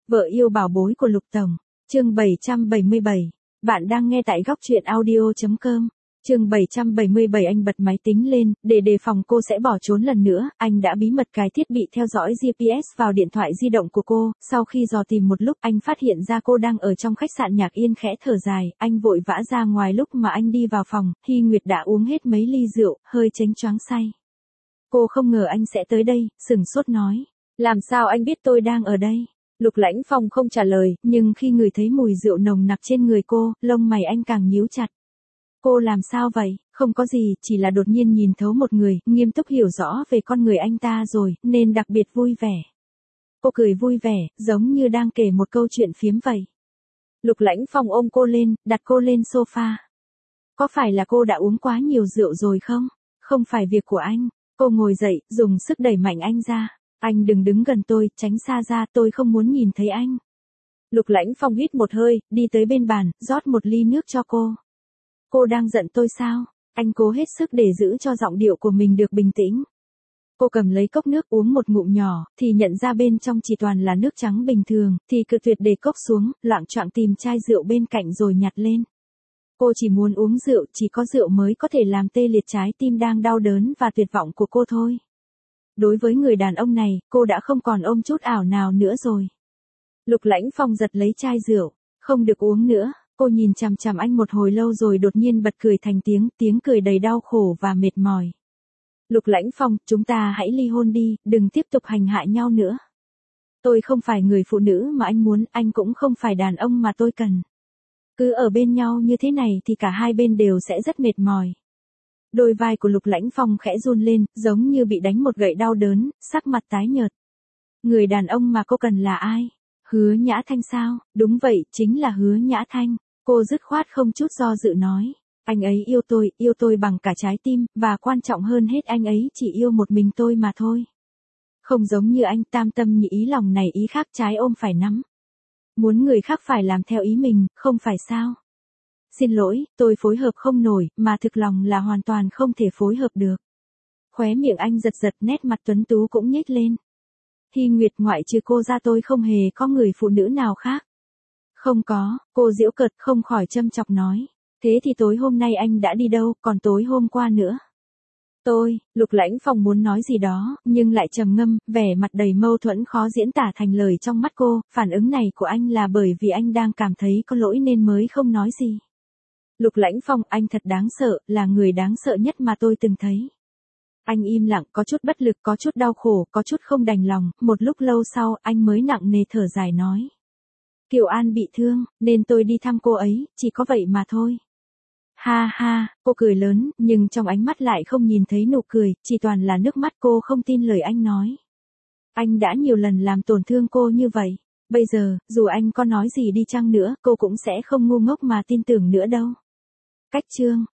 Vợ yêu bảo bối của Lục Tổng. Chương 777. Bạn đang nghe tại góc truyện audio.com. Chương 777. Anh bật máy tính lên, để đề phòng cô sẽ bỏ trốn lần nữa, anh đã bí mật cài thiết bị theo dõi GPS vào điện thoại di động của cô, sau khi dò tìm một lúc anh phát hiện ra cô đang ở trong khách sạn Nhạc Yên khẽ thở dài, anh vội vã ra ngoài lúc mà anh đi vào phòng, Hy Nguyệt đã uống hết mấy ly rượu, hơi chánh choáng say. Cô không ngờ anh sẽ tới đây, sửng sốt nói. Làm sao anh biết tôi đang ở đây? Lục Lãnh Phong không trả lời, nhưng khi ngửi thấy mùi rượu nồng nặc trên người cô, lông mày anh càng nhíu chặt. Cô làm sao vậy? Không có gì, chỉ là đột nhiên nhìn thấu một người, nghiêm túc hiểu rõ về con người anh ta rồi, nên đặc biệt vui vẻ. Cô cười vui vẻ, giống như đang kể một câu chuyện phiếm vậy. Lục Lãnh Phong ôm cô lên, đặt cô lên sofa. Có phải là cô đã uống quá nhiều rượu rồi không? Không phải việc của anh. Cô ngồi dậy, dùng sức đẩy mạnh anh ra. Anh đừng đứng gần tôi, tránh xa ra, tôi không muốn nhìn thấy anh. Lục Lãnh Phong hít một hơi, đi tới bên bàn, rót một ly nước cho cô. Cô đang giận tôi sao? Anh cố hết sức để giữ cho giọng điệu của mình được bình tĩnh. Cô cầm lấy cốc nước uống một ngụm nhỏ, thì nhận ra bên trong chỉ toàn là nước trắng bình thường, thì cự tuyệt để cốc xuống, loạng choạng tìm chai rượu bên cạnh rồi nhặt lên. Cô chỉ muốn uống rượu, chỉ có rượu mới có thể làm tê liệt trái tim đang đau đớn và tuyệt vọng của cô thôi. Đối với người đàn ông này, cô đã không còn ôm chút ảo nào nữa rồi. Lục Lãnh Phong giật lấy chai rượu, không được uống nữa. Cô nhìn chằm chằm anh một hồi lâu rồi đột nhiên bật cười thành tiếng cười đầy đau khổ và mệt mỏi. Lục Lãnh Phong, chúng ta hãy ly hôn đi, đừng tiếp tục hành hạ nhau nữa. Tôi không phải người phụ nữ mà anh muốn, anh cũng không phải đàn ông mà tôi cần. Cứ ở bên nhau như thế này thì cả hai bên đều sẽ rất mệt mỏi. Đôi vai của Lục Lãnh Phong khẽ run lên, giống như bị đánh một gậy đau đớn, sắc mặt tái nhợt. Người đàn ông mà cô cần là ai? Hứa Nhã Thanh sao? Đúng vậy, chính là Hứa Nhã Thanh. Cô dứt khoát không chút do dự nói. Anh ấy yêu tôi bằng cả trái tim, và quan trọng hơn hết anh ấy chỉ yêu một mình tôi mà thôi. Không giống như anh, tam tâm nhị ý, lòng này ý khác, trái ôm phải nắm. Muốn người khác phải làm theo ý mình, không phải sao? Xin lỗi, tôi phối hợp không nổi, mà thực lòng là hoàn toàn không thể phối hợp được. Khóe miệng anh giật giật, nét mặt tuấn tú cũng nhếch lên. Hy Nguyệt, ngoại trừ cô ra tôi không hề có người phụ nữ nào khác. Không có, cô giễu cợt không khỏi châm chọc nói. Thế thì tối hôm nay anh đã đi đâu, còn tối hôm qua nữa? Lục Lãnh Phong muốn nói gì đó, nhưng lại trầm ngâm, vẻ mặt đầy mâu thuẫn khó diễn tả thành lời trong mắt cô, phản ứng này của anh là bởi vì anh đang cảm thấy có lỗi nên mới không nói gì. Lục Lãnh Phong, anh thật đáng sợ, là người đáng sợ nhất mà tôi từng thấy. Anh im lặng, có chút bất lực, có chút đau khổ, có chút không đành lòng, một lúc lâu sau, anh mới nặng nề thở dài nói. Kiều An bị thương, nên tôi đi thăm cô ấy, chỉ có vậy mà thôi. Ha ha, cô cười lớn, nhưng trong ánh mắt lại không nhìn thấy nụ cười, chỉ toàn là nước mắt. Cô không tin lời anh nói. Anh đã nhiều lần làm tổn thương cô như vậy. Bây giờ, dù anh có nói gì đi chăng nữa, cô cũng sẽ không ngu ngốc mà tin tưởng nữa đâu. Cách chương.